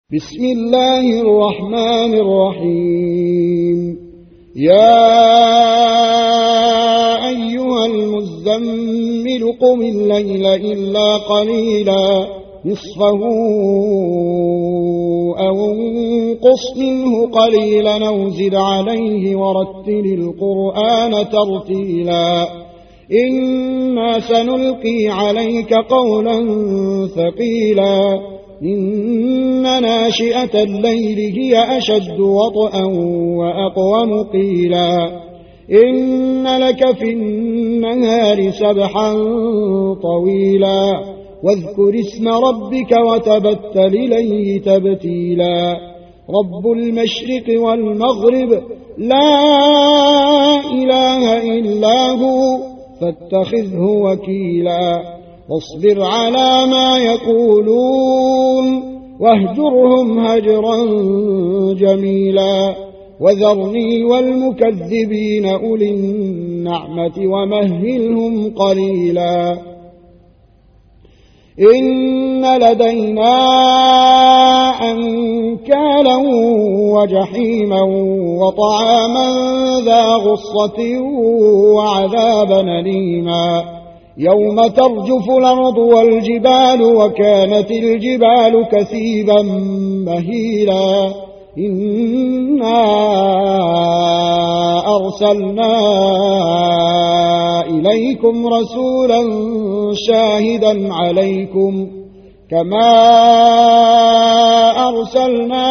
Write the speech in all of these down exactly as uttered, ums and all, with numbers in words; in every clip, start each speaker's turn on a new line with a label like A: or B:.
A: بسم الله الرحمن الرحيم. يا أيها المزمل قم الليل إلا قليلا نصفه أو انقص منه قليلا أو زد عليه ورتل القرآن ترتيلا إنا سنلقي عليك قولا ثقيلا إن ناشئة الليل هي أشد وطئا وأقوم قيلا إن لك في النهار سبحا طويلا واذكر اسم ربك وتبتل إليه تبتيلا رب المشرق والمغرب لا إله إلا هو فاتخذه وكيلا واصبر على ما يقولون واهجرهم هجرا جميلا وذرني والمكذبين أولي النعمة ومهلهم قليلا إن لدينا أنكالا وجحيما وطعاما ذا غصة وعذابا أليما يوم ترجف الأرض والجبال وكانت الجبال كثيبا مهيلا إنا أرسلنا إليكم رسولا شاهدا عليكم كما أرسلنا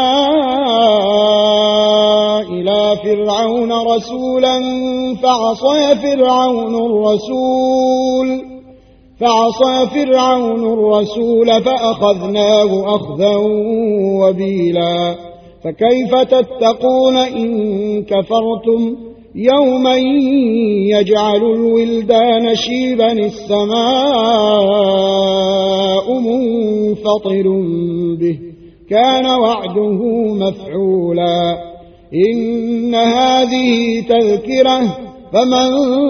A: إلى فرعون رسولا فعصى فرعون الرسول فعصى فرعون الرسول فأخذناه أخذا وبيلا فكيف تتقون إن كفرتم يوما يجعل الولدان شيبا السماء منفطر به كان وعده مفعولا إن هذه تذكرة فمن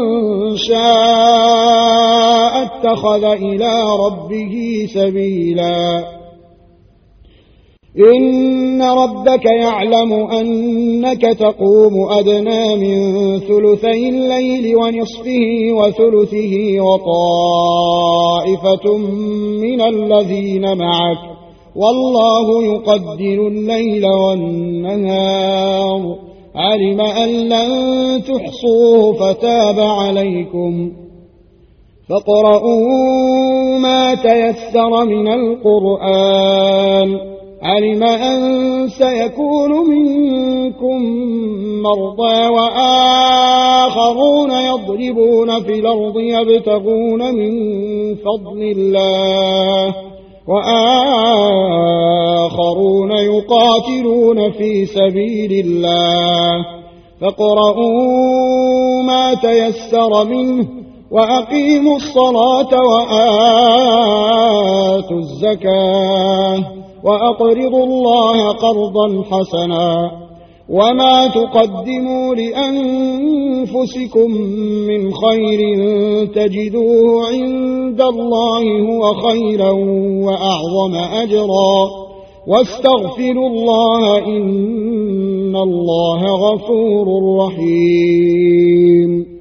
A: شاء اتخذ إلى ربه سبيلا إن ربك يعلم أنك تقوم أدنى من ثلثي الليل ونصفه وثلثه وطائفة من الذين معك والله يقدر الليل والنهار علم أن لن تحصوه فتاب عليكم فاقرؤوا ما تيسر من القرآن علم أن سيكون منكم مرضى وآخرون يضربون في الأرض يبتغون من فضل الله وآخرون يقاتلون في سبيل الله فاقرؤوا ما تيسر منه وأقيموا الصلاة وآتوا الزكاة وأقرضوا الله قرضا حسنا وما تقدموا لأنفسكم من خير تجدوه عند الله هو خيرا وأعظم أجرا واستغفروا الله إن الله غفور رحيم.